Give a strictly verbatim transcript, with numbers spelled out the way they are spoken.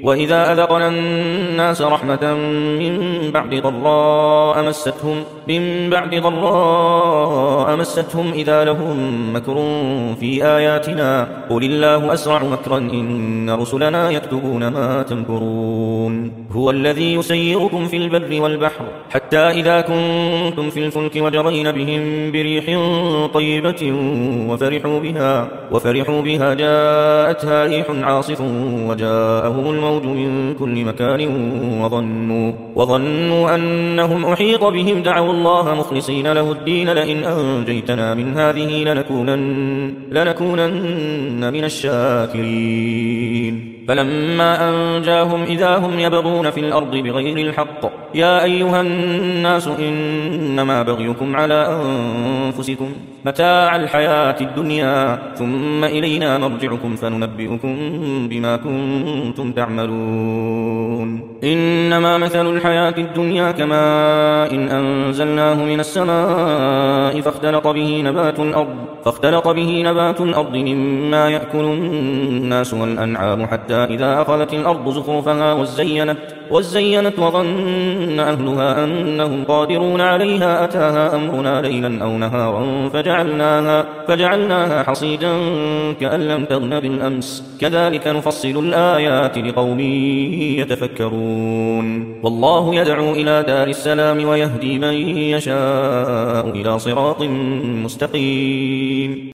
وإذا أذقنا الناس رحمة من بعد ضراء مستهم من بعد ضراء مستهم إذا لهم مكر في آياتنا قل الله أسرع مكرا إن رسلنا يكتبون ما تمكرون هو الذي يسيركم في البر والبحر حتى إذا كنتم في الفلك وجرين بهم بريح طيبة وفرحوا بها وفرحوا بها جاءتها ريح عاصف وجاءهم الموج من كل مكان وظنوا وظنوا أنهم أحيط بهم دعوا الله مخلصين له الدين لئن أنجيتنا من هذه لنكونن, لنكونن من الشاكرين فلما أنجاهم إذا هم يبغون في الأرض بغير الحق يا أيها الناس إنما بغيكم على أنفسكم متاع الحياة الدنيا ثم إلينا مرجعكم فننبئكم بما كنتم تعملون إنما مثل الحياة الدنيا كماء إن أنزلناه من السماء فاختلط به نبات الأرض فاختلط به نبات الأرض مما يأكل الناس والأنعام حتى إذا أخذت الأرض زخرفها وزينت, وزينت وظن أهلها أنهم قادرون عليها أتاها أمرنا ليلا أو نهارا فجعلناها, فجعلناها حصيدا كأن لم تغن بالأمس كذلك نفصل الآيات لقوم يتفكرون والله يدعو إلى دار السلام ويهدي من يشاء إلى صراط مستقيم